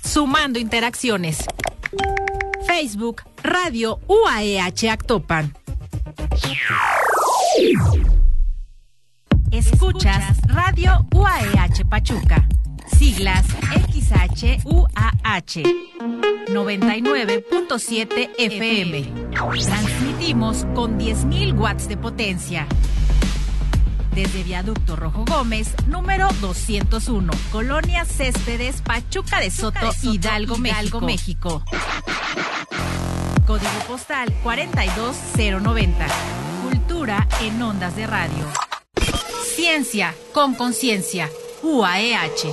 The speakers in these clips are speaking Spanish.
sumando interacciones. Facebook, Radio UAEH Actopan. Escuchas Radio UAEH Pachuca. Siglas XHUAH 99.7 FM. Transmitimos con 10.000 watts de potencia. Desde Viaducto Rojo Gómez, número 201, Colonia Céspedes, Pachuca de Soto, Hidalgo, México. Código postal 42090. Cultura en ondas de radio. Ciencia con conciencia. UAEH.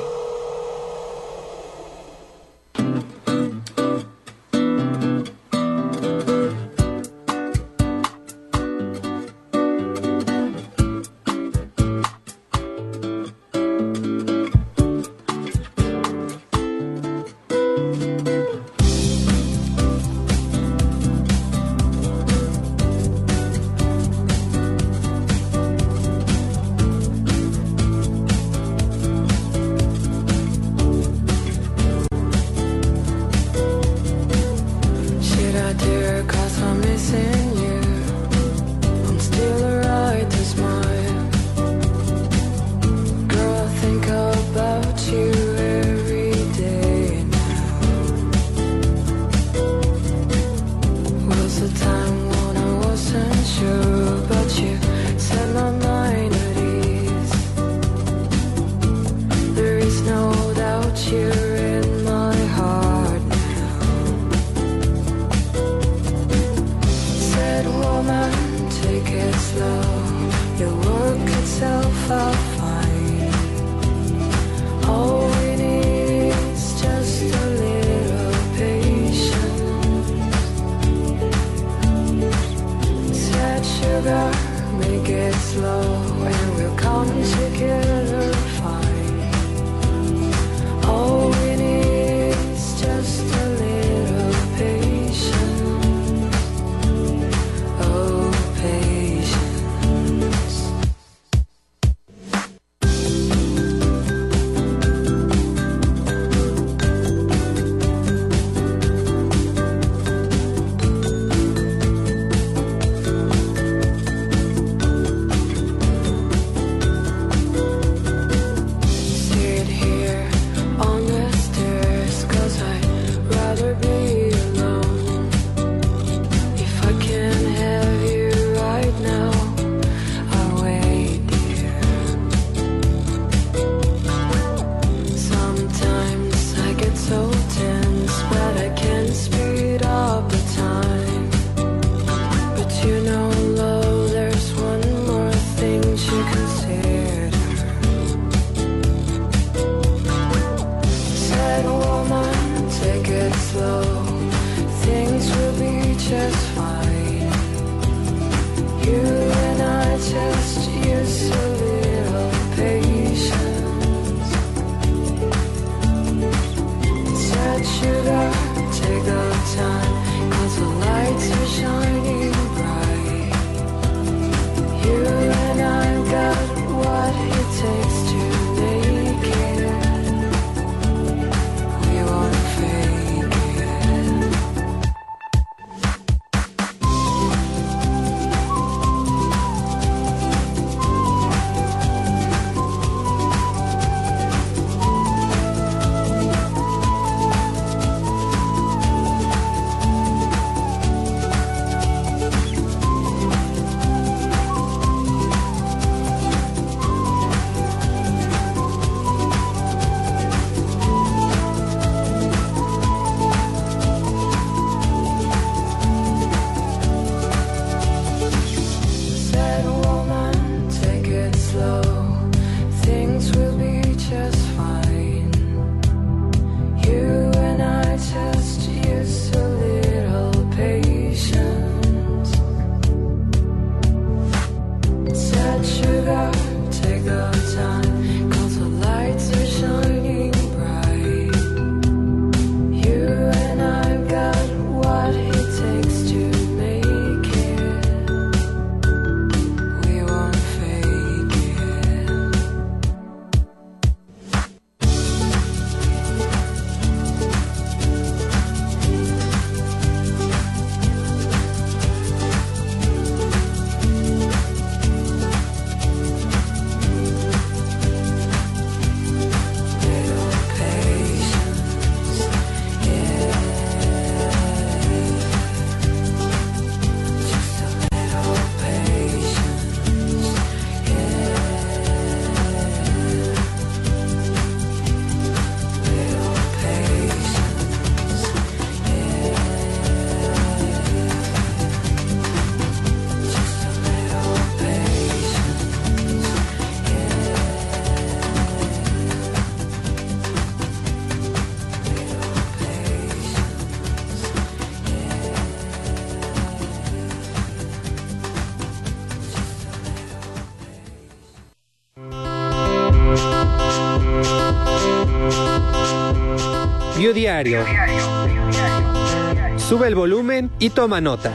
Biodiario. Sube el volumen y toma nota.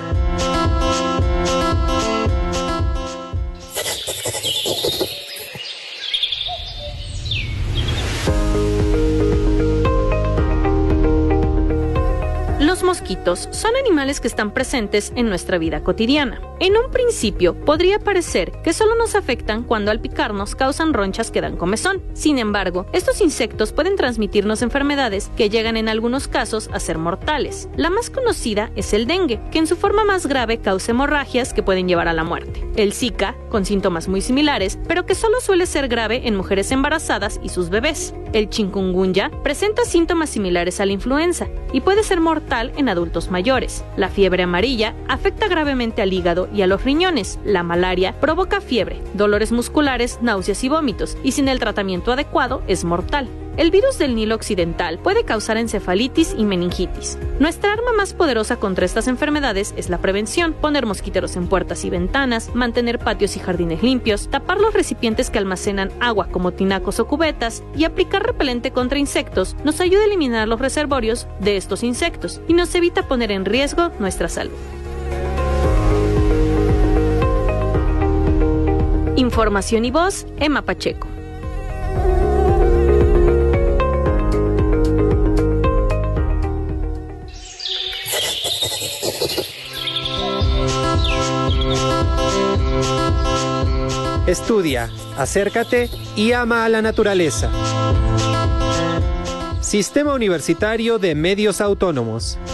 Los mosquitos son animales que están presentes en nuestra vida cotidiana. En un principio, podría parecer que solo nos afectan cuando al picarnos causan ronchas que dan comezón. Sin embargo, estos insectos pueden transmitirnos enfermedades que llegan en algunos casos a ser mortales. La más conocida es el dengue, que en su forma más grave causa hemorragias que pueden llevar a la muerte. El Zika, con síntomas muy similares, pero que solo suele ser grave en mujeres embarazadas y sus bebés. El chikungunya presenta síntomas similares a la influenza y puede ser mortal en adultos mayores. La fiebre amarilla afecta gravemente al hígado y a los riñones. La malaria provoca fiebre, dolores musculares, náuseas y vómitos, y sin el tratamiento adecuado es mortal. El virus del Nilo Occidental puede causar encefalitis y meningitis. Nuestra arma más poderosa contra estas enfermedades es la prevención: poner mosquiteros en puertas y ventanas, mantener patios y jardines limpios, tapar los recipientes que almacenan agua como tinacos o cubetas y aplicar repelente contra insectos nos ayuda a eliminar los reservorios de estos insectos y nos evita poner en riesgo nuestra salud. Información y voz, Emma Pacheco. Estudia, acércate y ama a la naturaleza. Sistema Universitario de Medios Autónomos.